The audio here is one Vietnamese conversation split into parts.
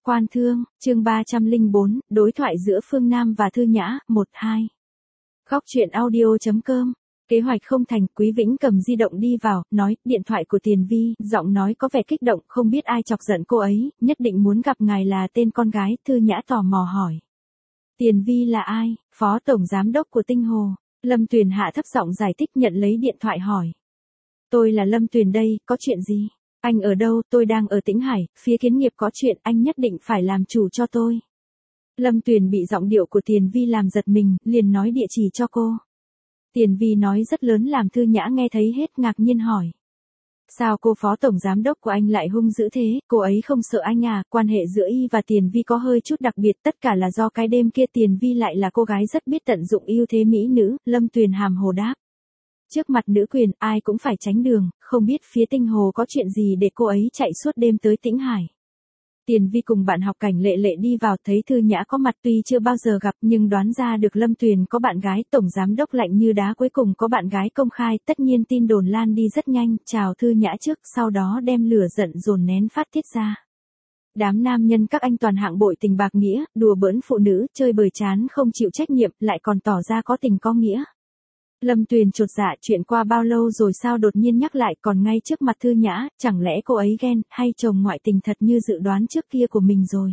Quan Thương, chương 304, đối thoại giữa Phương Nam và Thư Nhã, 1-2. Góc truyện audio.com. Kế hoạch không thành, Quý Vĩnh cầm di động đi vào, nói, điện thoại của Tiền Vi, giọng nói có vẻ kích động, không biết ai chọc giận cô ấy, nhất định muốn gặp ngài là tên con gái, Thư Nhã tò mò hỏi. Tiền Vi là ai? Phó Tổng Giám đốc của Tinh Hồ. Lâm Tuyền hạ thấp giọng giải thích nhận lấy điện thoại hỏi. Tôi là Lâm Tuyền đây, có chuyện gì? Anh ở đâu? Tôi đang ở Tĩnh Hải, phía kiến nghiệp có chuyện, anh nhất định phải làm chủ cho tôi. Lâm Tuyền bị giọng điệu của Tiền Vi làm giật mình, liền nói địa chỉ cho cô. Tiền Vi nói rất lớn làm Thư Nhã nghe thấy hết ngạc nhiên hỏi. Sao cô Phó Tổng Giám đốc của anh lại hung dữ thế, cô ấy không sợ anh à? Quan hệ giữa y và Tiền Vi có hơi chút đặc biệt, tất cả là do cái đêm kia Tiền Vi lại là cô gái rất biết tận dụng ưu thế mỹ nữ, Lâm Tuyền hàm hồ đáp. Trước mặt nữ quyền, ai cũng phải tránh đường, không biết phía Tinh Hồ có chuyện gì để cô ấy chạy suốt đêm tới Tĩnh Hải. Tiền Vi cùng bạn học Cảnh Lệ Lệ đi vào thấy Thư Nhã có mặt tuy chưa bao giờ gặp nhưng đoán ra được Lâm Tuyền có bạn gái, Tổng Giám đốc lạnh như đá cuối cùng có bạn gái công khai, tất nhiên tin đồn lan đi rất nhanh, chào Thư Nhã trước, sau đó đem lửa giận dồn nén phát tiết ra. Đám nam nhân các anh toàn hạng bội tình bạc nghĩa, đùa bỡn phụ nữ, chơi bời chán không chịu trách nhiệm, lại còn tỏ ra có tình có nghĩa. Lâm Tuyền chột dạ chuyện qua bao lâu rồi sao đột nhiên nhắc lại còn ngay trước mặt Thư Nhã, chẳng lẽ cô ấy ghen, hay chồng ngoại tình thật như dự đoán trước kia của mình rồi.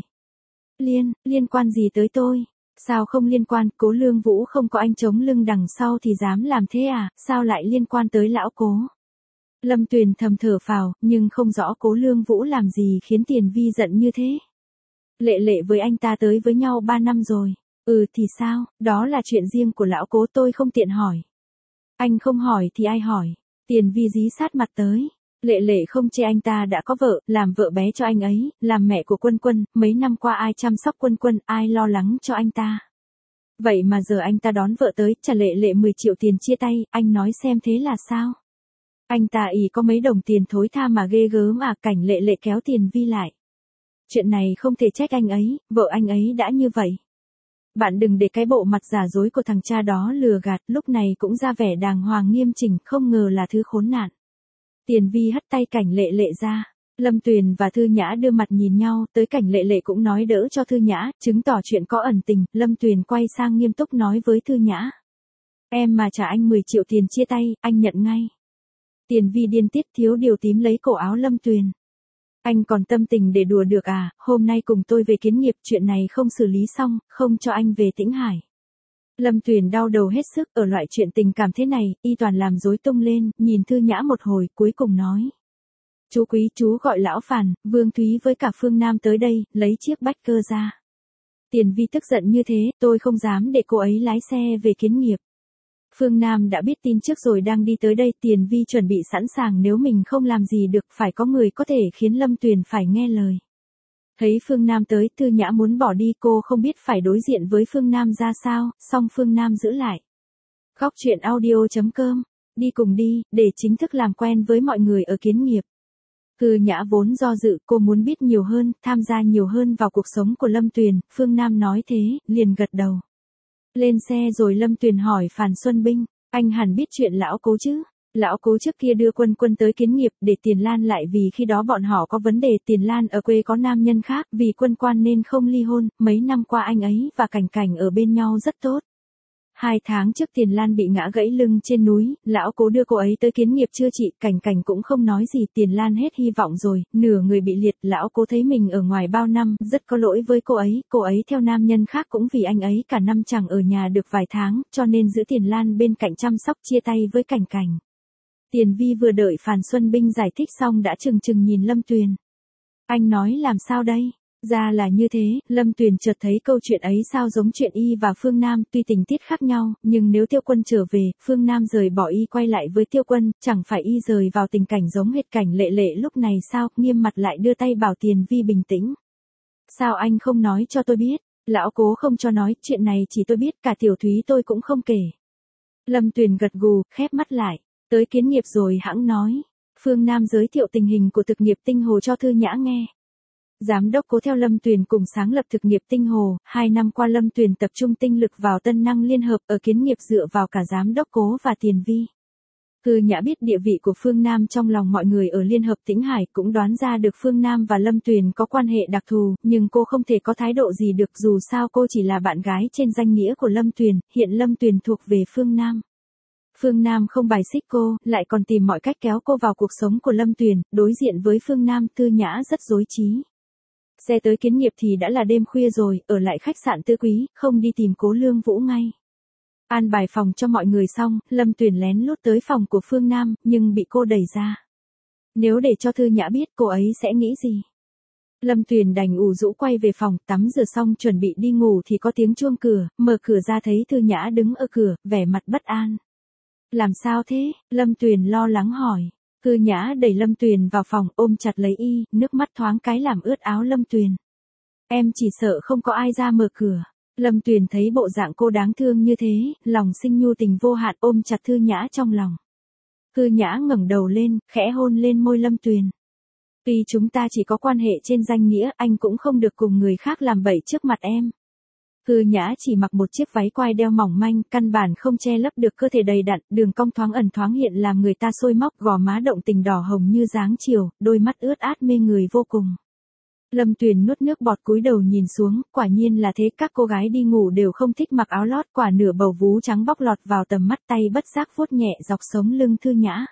Liên quan gì tới tôi? Sao không liên quan, Cố Lương Vũ không có anh chống lưng đằng sau thì dám làm thế à, sao lại liên quan tới lão Cố? Lâm Tuyền thầm thở phào, nhưng không rõ Cố Lương Vũ làm gì khiến Tiền Vi giận như thế. Lệ Lệ với anh ta tới với nhau 3 năm rồi. Thì sao, đó là chuyện riêng của lão Cố tôi không tiện hỏi. Anh không hỏi thì ai hỏi? Tiền Vi dí sát mặt tới. Lệ Lệ không chê anh ta đã có vợ, làm vợ bé cho anh ấy, làm mẹ của Quân Quân, mấy năm qua ai chăm sóc Quân Quân, ai lo lắng cho anh ta. Vậy mà giờ anh ta đón vợ tới, trả Lệ Lệ 10 triệu tiền chia tay, anh nói xem thế là sao? Anh ta có mấy đồng tiền thối tha mà ghê gớm à? Cảnh Lệ Lệ kéo Tiền Vi lại. Chuyện này không thể trách anh ấy, vợ anh ấy đã như vậy. Bạn đừng để cái bộ mặt giả dối của thằng cha đó lừa gạt, lúc này cũng ra vẻ đàng hoàng nghiêm chỉnh, không ngờ là thứ khốn nạn. Tiền Vi hất tay Cảnh Lệ Lệ ra. Lâm Tuyền và Thư Nhã đưa mặt nhìn nhau, tới Cảnh Lệ Lệ cũng nói đỡ cho Thư Nhã, chứng tỏ chuyện có ẩn tình, Lâm Tuyền quay sang nghiêm túc nói với Thư Nhã. Em mà trả anh 10 triệu tiền chia tay, anh nhận ngay. Tiền Vi điên tiết thiếu điều tím lấy cổ áo Lâm Tuyền. Anh còn tâm tình để đùa được à, hôm nay cùng tôi về kiến nghiệp, chuyện này không xử lý xong, không cho anh về Tĩnh Hải. Lâm Tuyền đau đầu hết sức, ở loại chuyện tình cảm thế này, y toàn làm rối tung lên, nhìn Thư Nhã một hồi, cuối cùng nói. Chú Quý, chú gọi lão Phàn, Vương Thúy với cả Phương Nam tới đây, lấy chiếc bách cơ ra. Tiền Vi tức giận như thế, tôi không dám để cô ấy lái xe về kiến nghiệp. Phương Nam đã biết tin trước rồi đang đi tới đây, Tiền Vi chuẩn bị sẵn sàng nếu mình không làm gì được, phải có người có thể khiến Lâm Tuyền phải nghe lời. Thấy Phương Nam tới, Thư Nhã muốn bỏ đi, cô không biết phải đối diện với Phương Nam ra sao, song Phương Nam giữ lại. Góc truyện audio.com, đi cùng đi, để chính thức làm quen với mọi người ở kiến nghiệp. Thư Nhã vốn do dự, cô muốn biết nhiều hơn, tham gia nhiều hơn vào cuộc sống của Lâm Tuyền, Phương Nam nói thế, liền gật đầu. Lên xe rồi Lâm Tuyền hỏi Phàn Xuân Binh, anh hẳn biết chuyện lão Cố chứ? Lão Cố trước kia đưa Quân Quân tới kiến nghiệp để Tiền Lan lại vì khi đó bọn họ có vấn đề, Tiền Lan ở quê có nam nhân khác, vì Quân Quan nên không ly hôn, mấy năm qua anh ấy và Cảnh Cảnh ở bên nhau rất tốt. 2 tháng trước Tiền Lan bị ngã gãy lưng trên núi, lão Cố đưa cô ấy tới kiến nghiệp chữa trị, Cảnh Cảnh cũng không nói gì, Tiền Lan hết hy vọng rồi, nửa người bị liệt, lão Cố thấy mình ở ngoài bao năm, rất có lỗi với cô ấy theo nam nhân khác cũng vì anh ấy cả năm chẳng ở nhà được vài tháng, cho nên giữ Tiền Lan bên cạnh chăm sóc, chia tay với Cảnh Cảnh. Tiền Vi vừa đợi Phàn Xuân Binh giải thích xong đã chừng nhìn Lâm Tuyền. Anh nói làm sao đây? Ra là như thế, Lâm Tuyền chợt thấy câu chuyện ấy sao giống chuyện y và Phương Nam, tuy tình tiết khác nhau, nhưng nếu Tiêu Quân trở về, Phương Nam rời bỏ y quay lại với Tiêu Quân, chẳng phải y rời vào tình cảnh giống hệt Cảnh Lệ Lệ lúc này sao? Nghiêm mặt lại đưa tay bảo Tiền Vi bình tĩnh. Sao anh không nói cho tôi biết? Lão Cố không cho nói, chuyện này chỉ tôi biết, cả Tiểu Thúy tôi cũng không kể. Lâm Tuyền gật gù, khép mắt lại. Tới kiến nghiệp rồi hãng nói. Phương Nam giới thiệu tình hình của thực nghiệp Tinh Hồ cho Thư Nhã nghe. Giám đốc Cố theo Lâm Tuyền cùng sáng lập thực nghiệp Tinh Hồ, 2 năm qua Lâm Tuyền tập trung tinh lực vào tân năng liên hợp ở kiến nghiệp dựa vào cả giám đốc Cố và Tiền Vi. Thư Nhã biết địa vị của Phương Nam trong lòng mọi người ở Liên Hợp Tĩnh Hải, cũng đoán ra được Phương Nam và Lâm Tuyền có quan hệ đặc thù, nhưng cô không thể có thái độ gì được, dù sao cô chỉ là bạn gái trên danh nghĩa của Lâm Tuyền, hiện Lâm Tuyền thuộc về Phương Nam. Phương Nam không bài xích cô, lại còn tìm mọi cách kéo cô vào cuộc sống của Lâm Tuyền, đối diện với Phương Nam, Thư Nhã rất rối trí. Xe tới Kiến Nghiệp thì đã là đêm khuya rồi, ở lại khách sạn Tư Quý, không đi tìm Cố Lương Vũ ngay. An bài phòng cho mọi người xong, Lâm Tuyền lén lút tới phòng của Phương Nam, nhưng bị cô đẩy ra. Nếu để cho Thư Nhã biết cô ấy sẽ nghĩ gì? Lâm Tuyền đành ủ rũ quay về phòng, tắm rửa xong chuẩn bị đi ngủ thì có tiếng chuông cửa, mở cửa ra thấy Thư Nhã đứng ở cửa, vẻ mặt bất an. Làm sao thế? Lâm Tuyền lo lắng hỏi. Thư Nhã đẩy Lâm Tuyền vào phòng, ôm chặt lấy y, nước mắt thoáng cái làm ướt áo Lâm Tuyền. Em chỉ sợ không có ai ra mở cửa. Lâm Tuyền thấy bộ dạng cô đáng thương như thế, lòng sinh nhu tình vô hạn, ôm chặt Thư Nhã trong lòng. Thư Nhã ngẩng đầu lên, khẽ hôn lên môi Lâm Tuyền. Tuy chúng ta chỉ có quan hệ trên danh nghĩa, anh cũng không được cùng người khác làm bậy trước mặt em. Thư Nhã chỉ mặc một chiếc váy quai đeo mỏng manh, căn bản không che lấp được cơ thể đầy đặn, đường cong thoáng ẩn thoáng hiện làm người ta sôi móc, gò má động tình đỏ hồng như dáng chiều, đôi mắt ướt át mê người vô cùng. Lâm Tuyền nuốt nước bọt cúi đầu nhìn xuống, quả nhiên là thế, các cô gái đi ngủ đều không thích mặc áo lót, quả nửa bầu vú trắng bóc lọt vào tầm mắt, tay bất giác vuốt nhẹ dọc sống lưng Thư Nhã.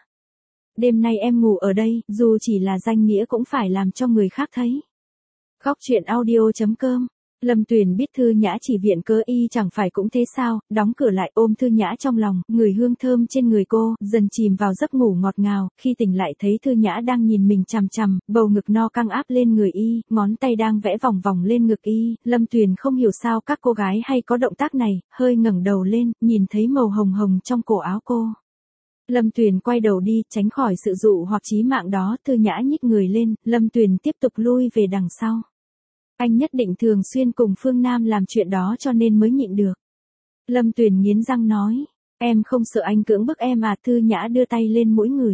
Đêm nay em ngủ ở đây, dù chỉ là danh nghĩa cũng phải làm cho người khác thấy. Khóc chuyện audio.com. Lâm Tuyền biết Thư Nhã chỉ viện cớ y chẳng phải cũng thế sao, đóng cửa lại ôm Thư Nhã trong lòng, người hương thơm trên người cô, dần chìm vào giấc ngủ ngọt ngào, khi tỉnh lại thấy Thư Nhã đang nhìn mình chằm chằm, bầu ngực no căng áp lên người y, ngón tay đang vẽ vòng vòng lên ngực y, Lâm Tuyền không hiểu sao các cô gái hay có động tác này, hơi ngẩng đầu lên, nhìn thấy màu hồng hồng trong cổ áo cô. Lâm Tuyền quay đầu đi, tránh khỏi sự dụ hoặc chí mạng đó, Thư Nhã nhích người lên, Lâm Tuyền tiếp tục lui về đằng sau. Anh nhất định thường xuyên cùng Phương Nam làm chuyện đó cho nên mới nhịn được. Lâm Tuyền nghiến răng nói, em không sợ anh cưỡng bức em à? Thư Nhã đưa tay lên mũi người.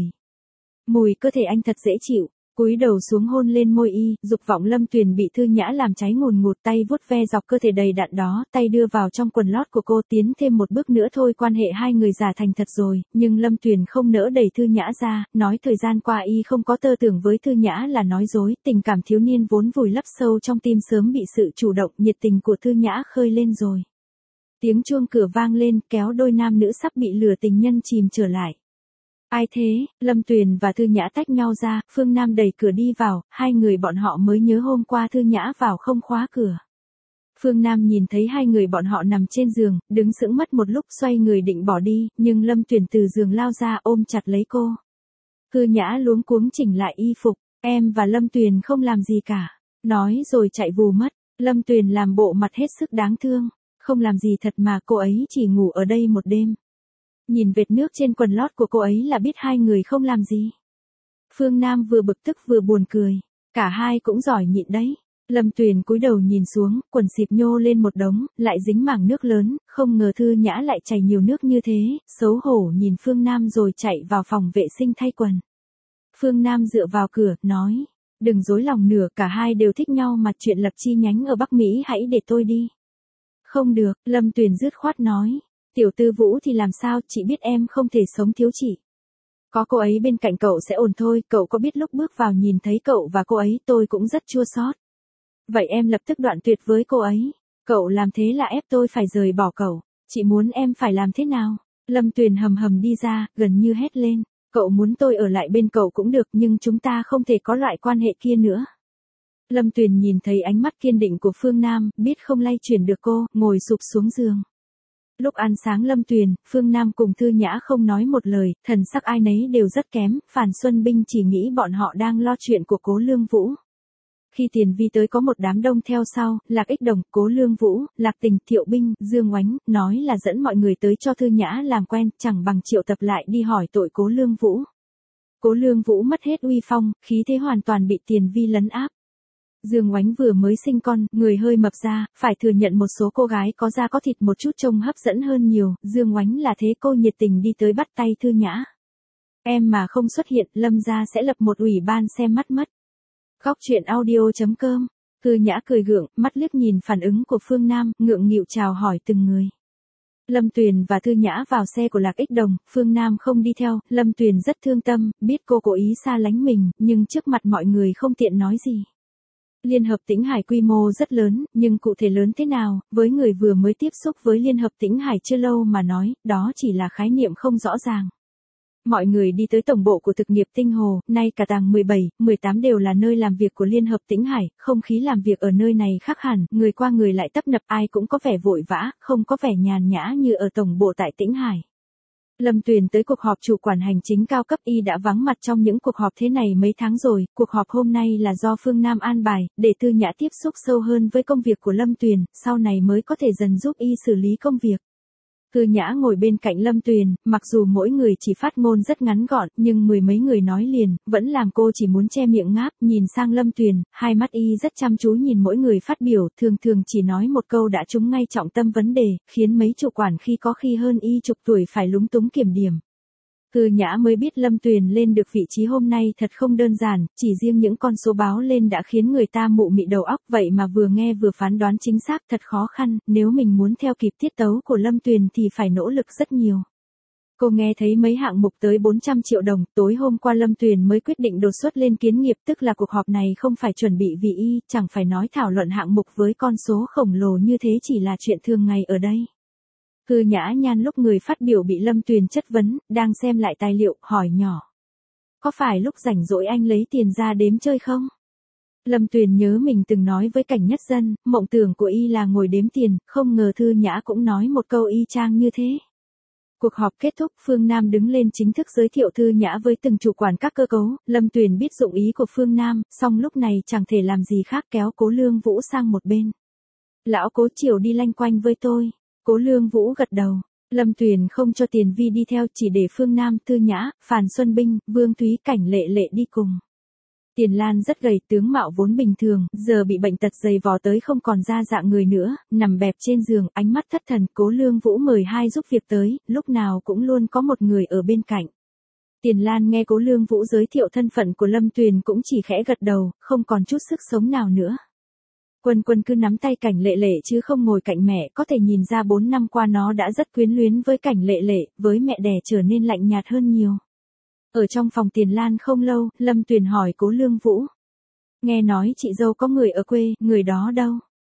Mùi cơ thể anh thật dễ chịu, cúi đầu xuống hôn lên môi y, dục vọng Lâm Tuyền bị Thư Nhã làm cháy ngùn ngụt, tay vuốt ve dọc cơ thể đầy đặn đó, tay đưa vào trong quần lót của cô, tiến thêm một bước nữa thôi quan hệ hai người giả thành thật rồi, nhưng Lâm Tuyền không nỡ đẩy Thư Nhã ra, nói thời gian qua y không có tơ tưởng với Thư Nhã là nói dối, tình cảm thiếu niên vốn vùi lấp sâu trong tim sớm bị sự chủ động, nhiệt tình của Thư Nhã khơi lên rồi. Tiếng chuông cửa vang lên, kéo đôi nam nữ sắp bị lừa tình nhân chìm trở lại. Ai thế? Lâm Tuyền và Thư Nhã tách nhau ra, Phương Nam đẩy cửa đi vào, hai người bọn họ mới nhớ hôm qua Thư Nhã vào không khóa cửa. Phương Nam nhìn thấy hai người bọn họ nằm trên giường, đứng sững mất một lúc, xoay người định bỏ đi, nhưng Lâm Tuyền từ giường lao ra ôm chặt lấy cô. Thư Nhã luống cuống chỉnh lại y phục, em và Lâm Tuyền không làm gì cả, nói rồi chạy vù mất. Lâm Tuyền làm bộ mặt hết sức đáng thương, không làm gì thật mà, cô ấy chỉ ngủ ở đây một đêm. Nhìn vệt nước trên quần lót của cô ấy là biết hai người không làm gì. Phương Nam vừa bực tức vừa buồn cười, cả hai cũng giỏi nhịn đấy. Lâm Tuyền cúi đầu nhìn xuống, quần xịp nhô lên một đống, lại dính mảng nước lớn, không ngờ Thư Nhã lại chảy nhiều nước như thế, xấu hổ nhìn Phương Nam rồi chạy vào phòng vệ sinh thay quần. Phương Nam dựa vào cửa, nói, đừng dối lòng nửa, cả hai đều thích nhau mà, chuyện lập chi nhánh ở Bắc Mỹ hãy để tôi đi. Không được, Lâm Tuyền dứt khoát nói. Tiểu Tư Vũ thì làm sao, chị biết em không thể sống thiếu chị. Có cô ấy bên cạnh cậu sẽ ổn thôi, cậu có biết lúc bước vào nhìn thấy cậu và cô ấy tôi cũng rất chua xót. Vậy em lập tức đoạn tuyệt với cô ấy. Cậu làm thế là ép tôi phải rời bỏ cậu. Chị muốn em phải làm thế nào? Lâm Tuyền hầm hầm đi ra, gần như hét lên. Cậu muốn tôi ở lại bên cậu cũng được, nhưng chúng ta không thể có loại quan hệ kia nữa. Lâm Tuyền nhìn thấy ánh mắt kiên định của Phương Nam, biết không lay chuyển được cô, ngồi sụp xuống giường. Lúc ăn sáng Lâm Tuyền, Phương Nam cùng Thư Nhã không nói một lời, thần sắc ai nấy đều rất kém, Phàn Xuân Binh chỉ nghĩ bọn họ đang lo chuyện của Cố Lương Vũ. Khi Tiền Vi tới có một đám đông theo sau, Lạc Ích Đồng, Cố Lương Vũ, Lạc Tình, Thiệu Binh, Dương Oánh, nói là dẫn mọi người tới cho Thư Nhã làm quen, chẳng bằng triệu tập lại đi hỏi tội Cố Lương Vũ. Cố Lương Vũ mất hết uy phong, khí thế hoàn toàn bị Tiền Vi lấn áp. Dương Oánh vừa mới sinh con, người hơi mập ra, phải thừa nhận một số cô gái có da có thịt một chút trông hấp dẫn hơn nhiều, Dương Oánh là thế, cô nhiệt tình đi tới bắt tay Thư Nhã. Em mà không xuất hiện, Lâm gia sẽ lập một ủy ban xem mắt mất. Khóc chuyện audio.com. Thư Nhã cười gượng, mắt liếc nhìn phản ứng của Phương Nam, ngượng nghịu chào hỏi từng người. Lâm Tuyền và Thư Nhã vào xe của Lạc Ích Đồng, Phương Nam không đi theo, Lâm Tuyền rất thương tâm, biết cô cố ý xa lánh mình, nhưng trước mặt mọi người không tiện nói gì. Liên hợp Tĩnh Hải quy mô rất lớn, nhưng cụ thể lớn thế nào, với người vừa mới tiếp xúc với Liên hợp Tĩnh Hải chưa lâu mà nói, đó chỉ là khái niệm không rõ ràng. Mọi người đi tới tổng bộ của thực nghiệp Tinh Hồ, nay cả tầng 17, 18 đều là nơi làm việc của Liên hợp Tĩnh Hải, không khí làm việc ở nơi này khác hẳn, người qua người lại tấp nập, ai cũng có vẻ vội vã, không có vẻ nhàn nhã như ở tổng bộ tại Tĩnh Hải. Lâm Tuyền tới cuộc họp chủ quản hành chính cao cấp y đã vắng mặt trong những cuộc họp thế này mấy tháng rồi, cuộc họp hôm nay là do Phương Nam an bài, để Thư Nhã tiếp xúc sâu hơn với công việc của Lâm Tuyền, sau này mới có thể dần giúp y xử lý công việc. Thư Nhã ngồi bên cạnh Lâm Tuyền, mặc dù mỗi người chỉ phát ngôn rất ngắn gọn, nhưng mười mấy người nói liền, vẫn làm cô chỉ muốn che miệng ngáp, nhìn sang Lâm Tuyền, hai mắt y rất chăm chú nhìn mỗi người phát biểu, thường thường chỉ nói một câu đã trúng ngay trọng tâm vấn đề, khiến mấy chủ quản khi có khi hơn y chục tuổi phải lúng túng kiểm điểm. Thư Nhã mới biết Lâm Tuyền lên được vị trí hôm nay thật không đơn giản, chỉ riêng những con số báo lên đã khiến người ta mụ mị đầu óc, vậy mà vừa nghe vừa phán đoán chính xác thật khó khăn, nếu mình muốn theo kịp tiết tấu của Lâm Tuyền thì phải nỗ lực rất nhiều. Cô nghe thấy mấy hạng mục tới 400 triệu đồng, tối hôm qua Lâm Tuyền mới quyết định đột xuất lên kiến nghiệp, tức là cuộc họp này không phải chuẩn bị vì y, chẳng phải nói thảo luận hạng mục với con số khổng lồ như thế chỉ là chuyện thường ngày ở đây. Thư Nhã Nhan lúc người phát biểu bị Lâm Tuyền chất vấn, đang xem lại tài liệu, hỏi nhỏ. Có phải lúc rảnh rỗi anh lấy tiền ra đếm chơi không? Lâm Tuyền nhớ mình từng nói với Cảnh Nhất Dân, mộng tưởng của y là ngồi đếm tiền, không ngờ Thư Nhã cũng nói một câu y chang như thế. Cuộc họp kết thúc, Phương Nam đứng lên chính thức giới thiệu Thư Nhã với từng chủ quản các cơ cấu, Lâm Tuyền biết dụng ý của Phương Nam, song lúc này chẳng thể làm gì khác kéo Cố Lương Vũ sang một bên. Lão Cố chiều đi lanh quanh với tôi. Cố Lương Vũ gật đầu, Lâm Tuyền không cho Tiền Vi đi theo, chỉ để Phương Nam, Thư Nhã, Phàn Xuân Binh, Vương Thúy, Cảnh Lệ Lệ đi cùng. Tiền Lan rất gầy, tướng mạo vốn bình thường, giờ bị bệnh tật dày vò tới không còn ra dạng người nữa, nằm bẹp trên giường, ánh mắt thất thần. Cố Lương Vũ mời hai giúp việc tới, lúc nào cũng luôn có một người ở bên cạnh. Tiền Lan nghe Cố Lương Vũ giới thiệu thân phận của Lâm Tuyền cũng chỉ khẽ gật đầu, không còn chút sức sống nào nữa. Quân Quân cứ nắm tay Cảnh Lệ Lệ chứ không ngồi cạnh mẹ, có thể nhìn ra 4 năm qua nó đã rất quyến luyến với Cảnh Lệ Lệ, với mẹ đẻ trở nên lạnh nhạt hơn nhiều. Ở trong phòng Tiền Lan không lâu, Lâm Tuyền hỏi Cố Lương Vũ. Nghe nói chị dâu có người ở quê, người đó đâu?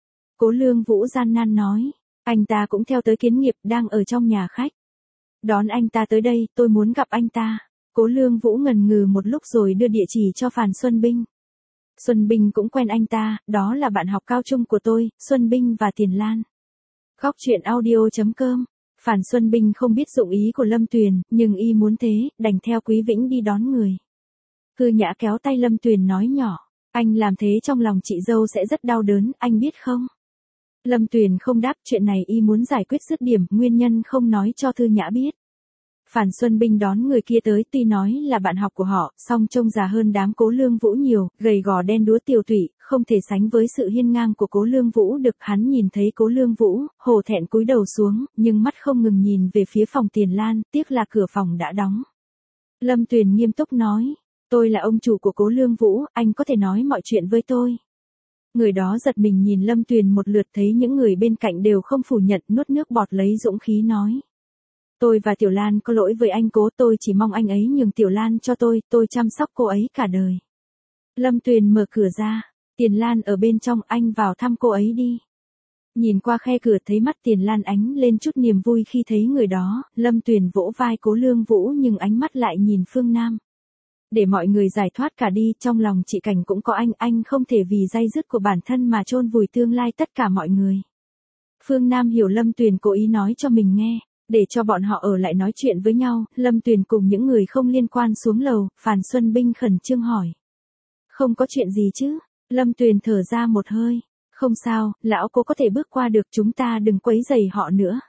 Cố Lương Vũ gian nan nói, anh ta cũng theo tới kiến nghiệp, đang ở trong nhà khách. Đón anh ta tới đây, tôi muốn gặp anh ta. Cố Lương Vũ ngần ngừ một lúc rồi đưa địa chỉ cho Phàn Xuân Binh. Xuân Binh cũng quen anh ta, đó là bạn học cao trung của tôi, Xuân Binh và Tiền Lan. Góc truyện audio.com. Phàn Xuân Binh không biết dụng ý của Lâm Tuyền, nhưng y muốn thế, đành theo Quý Vĩnh đi đón người. Thư Nhã kéo tay Lâm Tuyền nói nhỏ, anh làm thế trong lòng chị dâu sẽ rất đau đớn, anh biết không? Lâm Tuyền không đáp, chuyện này y muốn giải quyết dứt điểm, nguyên nhân không nói cho Thư Nhã biết. Phàn Xuân Binh đón người kia tới, tuy nói là bạn học của họ, song trông già hơn đám Cố Lương Vũ nhiều, gầy gò đen đúa tiều tụy, không thể sánh với sự hiên ngang của Cố Lương Vũ được. Hắn nhìn thấy Cố Lương Vũ, hổ thẹn cúi đầu xuống, nhưng mắt không ngừng nhìn về phía phòng Tiền Lan, tiếc là cửa phòng đã đóng. Lâm Tuyền nghiêm túc nói, tôi là ông chủ của Cố Lương Vũ, anh có thể nói mọi chuyện với tôi. Người đó giật mình nhìn Lâm Tuyền một lượt, thấy những người bên cạnh đều không phủ nhận, nuốt nước bọt lấy dũng khí nói. Tôi và Tiểu Lan có lỗi với anh Cố, tôi chỉ mong anh ấy nhường Tiểu Lan cho tôi chăm sóc cô ấy cả đời. Lâm Tuyền mở cửa ra, Tiền Lan ở bên trong, anh vào thăm cô ấy đi. Nhìn qua khe cửa thấy mắt Tiền Lan ánh lên chút niềm vui khi thấy người đó, Lâm Tuyền vỗ vai Cố Lương Vũ nhưng ánh mắt lại nhìn Phương Nam. Để mọi người giải thoát cả đi, trong lòng chị Cảnh cũng có anh không thể vì day dứt của bản thân mà chôn vùi tương lai tất cả mọi người. Phương Nam hiểu Lâm Tuyền cố ý nói cho mình nghe. Để cho bọn họ ở lại nói chuyện với nhau, Lâm Tuyền cùng những người không liên quan xuống lầu, Phàn Xuân Binh khẩn trương hỏi. Không có chuyện gì chứ? Lâm Tuyền thở ra một hơi. Không sao, lão Cố có thể bước qua được, chúng ta đừng quấy rầy họ nữa.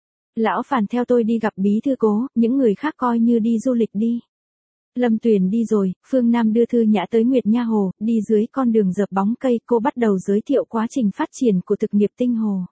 Lão Phàn theo tôi đi gặp bí thư Cố, những người khác coi như đi du lịch đi. Lâm Tuyền đi rồi, Phương Nam đưa Thư Nhã tới Nguyệt Nha Hồ, đi dưới con đường dợp bóng cây, cô bắt đầu giới thiệu quá trình phát triển của thực nghiệp Tinh Hồ.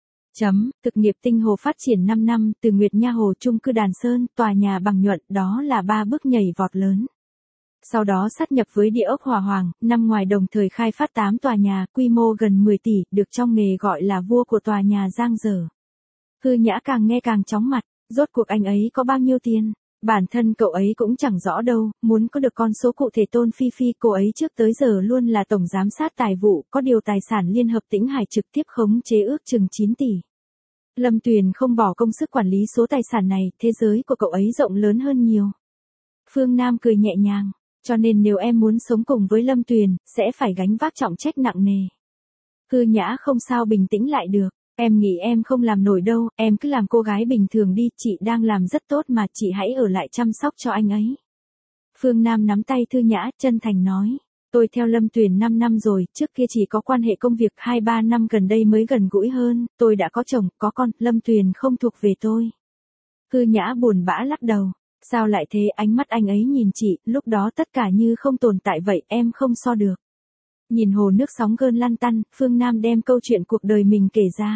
Thực nghiệp Tinh Hồ phát triển 5 năm, từ Nguyệt Nha Hồ chung cư Đàn Sơn, tòa nhà bằng nhuận, đó là 3 bước nhảy vọt lớn. Sau đó sát nhập với địa ốc Hòa Hoàng, năm ngoài đồng thời khai phát 8 tòa nhà, quy mô gần 10 tỷ, được trong nghề gọi là vua của tòa nhà giang dở. Thư Nhã càng nghe càng chóng mặt, rốt cuộc anh ấy có bao nhiêu tiền? Bản thân cậu ấy cũng chẳng rõ đâu, muốn có được con số cụ thể Tôn Phi Phi cô ấy trước tới giờ luôn là tổng giám sát tài vụ, có điều tài sản Liên Hợp Tĩnh Hải trực tiếp khống chế ước chừng 9 tỷ. Lâm Tuyền không bỏ công sức quản lý số tài sản này, thế giới của cậu ấy rộng lớn hơn nhiều. Phương Nam cười nhẹ nhàng, cho nên nếu em muốn sống cùng với Lâm Tuyền, sẽ phải gánh vác trọng trách nặng nề. Thư Nhã không sao bình tĩnh lại được. Em nghĩ em không làm nổi đâu, em cứ làm cô gái bình thường đi, chị đang làm rất tốt mà, chị hãy ở lại chăm sóc cho anh ấy. Phương Nam nắm tay Thư Nhã, chân thành nói, tôi theo Lâm Tuyền 5 năm rồi, trước kia chỉ có quan hệ công việc 2-3 năm gần đây mới gần gũi hơn, tôi đã có chồng, có con, Lâm Tuyền không thuộc về tôi. Thư Nhã buồn bã lắc đầu, sao lại thế, ánh mắt anh ấy nhìn chị, lúc đó tất cả như không tồn tại vậy, em không so được. Nhìn hồ nước sóng gợn lăn tăn, Phương Nam đem câu chuyện cuộc đời mình kể ra.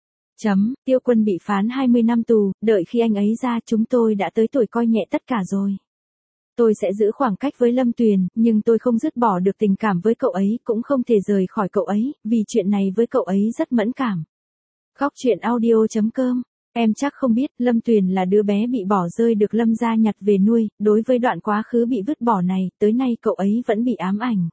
Tiêu Quân bị phán 20 năm tù, đợi khi anh ấy ra chúng tôi đã tới tuổi coi nhẹ tất cả rồi. Tôi sẽ giữ khoảng cách với Lâm Tuyền, nhưng tôi không dứt bỏ được tình cảm với cậu ấy, cũng không thể rời khỏi cậu ấy, vì chuyện này với cậu ấy rất mẫn cảm. Khóc chuyện audio.com. Em chắc không biết, Lâm Tuyền là đứa bé bị bỏ rơi được Lâm gia nhặt về nuôi, đối với đoạn quá khứ bị vứt bỏ này, tới nay cậu ấy vẫn bị ám ảnh.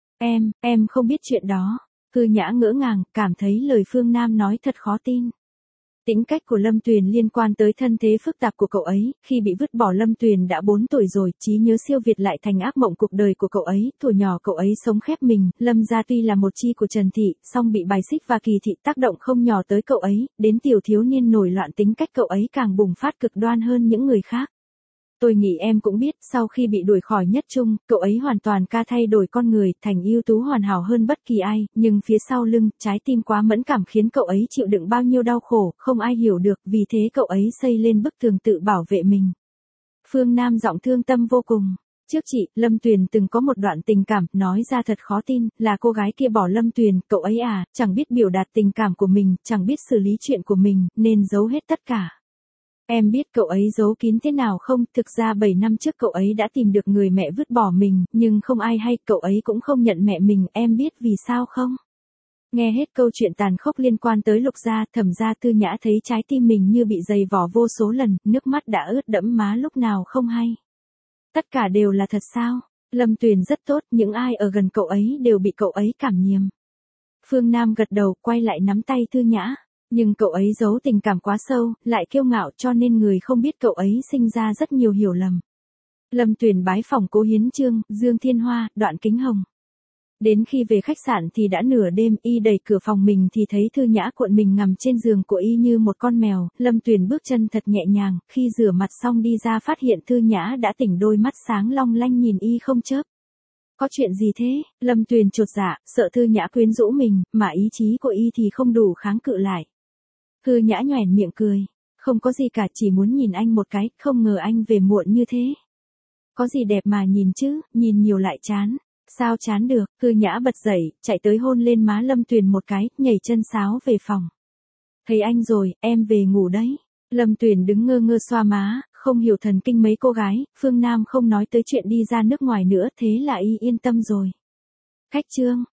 Em không biết chuyện đó. Thư Nhã ngỡ ngàng, cảm thấy lời Phương Nam nói thật khó tin. Tính cách của Lâm Tuyền liên quan tới thân thế phức tạp của cậu ấy, khi bị vứt bỏ Lâm Tuyền đã 4 tuổi rồi, trí nhớ siêu việt lại thành ác mộng cuộc đời của cậu ấy, tuổi nhỏ cậu ấy sống khép mình, Lâm gia tuy là một chi của Trần Thị, song bị bài xích và Kỳ Thị tác động không nhỏ tới cậu ấy, đến tiểu thiếu niên nổi loạn tính cách cậu ấy càng bùng phát cực đoan hơn những người khác. Tôi nghĩ em cũng biết, sau khi bị đuổi khỏi Nhất Trung, cậu ấy hoàn toàn thay đổi con người, thành ưu tú hoàn hảo hơn bất kỳ ai, nhưng phía sau lưng, trái tim quá mẫn cảm khiến cậu ấy chịu đựng bao nhiêu đau khổ, không ai hiểu được, vì thế cậu ấy xây lên bức tường tự bảo vệ mình. Phương Nam giọng thương tâm vô cùng. Trước chị, Lâm Tuyền từng có một đoạn tình cảm, nói ra thật khó tin, là cô gái kia bỏ Lâm Tuyền, cậu ấy chẳng biết biểu đạt tình cảm của mình, chẳng biết xử lý chuyện của mình, nên giấu hết tất cả. Em biết cậu ấy giấu kín thế nào không, thực ra 7 năm trước cậu ấy đã tìm được người mẹ vứt bỏ mình, nhưng không ai hay, cậu ấy cũng không nhận mẹ mình, em biết vì sao không? Nghe hết câu chuyện tàn khốc liên quan tới Lục gia, Thẩm gia, Thư Nhã thấy trái tim mình như bị dày vò vô số lần, nước mắt đã ướt đẫm má lúc nào không hay. Tất cả đều là thật sao? Lâm Tuyền rất tốt, những ai ở gần cậu ấy đều bị cậu ấy cảm nhiễm. Phương Nam gật đầu, quay lại nắm tay Thư Nhã. Nhưng cậu ấy giấu tình cảm quá sâu, lại kiêu ngạo cho nên người không biết cậu ấy sinh ra rất nhiều hiểu lầm. Lâm Tuyền bái phòng Cố Hiến Chương, Dương Thiên Hoa, Đoạn Kính Hồng. Đến khi về khách sạn thì đã nửa đêm, y đẩy cửa phòng mình thì thấy Thư Nhã cuộn mình nằm trên giường của y như một con mèo, Lâm Tuyền bước chân thật nhẹ nhàng, khi rửa mặt xong đi ra phát hiện Thư Nhã đã tỉnh, đôi mắt sáng long lanh nhìn y không chớp. Có chuyện gì thế? Lâm Tuyền chột dạ, sợ Thư Nhã quyến rũ mình, mà ý chí của y thì không đủ kháng cự lại. Thư Nhã nhoẻn miệng cười, không có gì cả, chỉ muốn nhìn anh một cái, không ngờ anh về muộn như thế. Có gì đẹp mà nhìn chứ, nhìn nhiều lại chán. Sao chán được? Thư Nhã bật dậy, chạy tới hôn lên má Lâm Tuyền một cái, nhảy chân sáo về phòng. Thấy anh rồi, em về ngủ đấy. Lâm Tuyền đứng ngơ ngơ xoa má, không hiểu thần kinh mấy cô gái, Phương Nam không nói tới chuyện đi ra nước ngoài nữa, thế là y yên tâm rồi. Khách trương,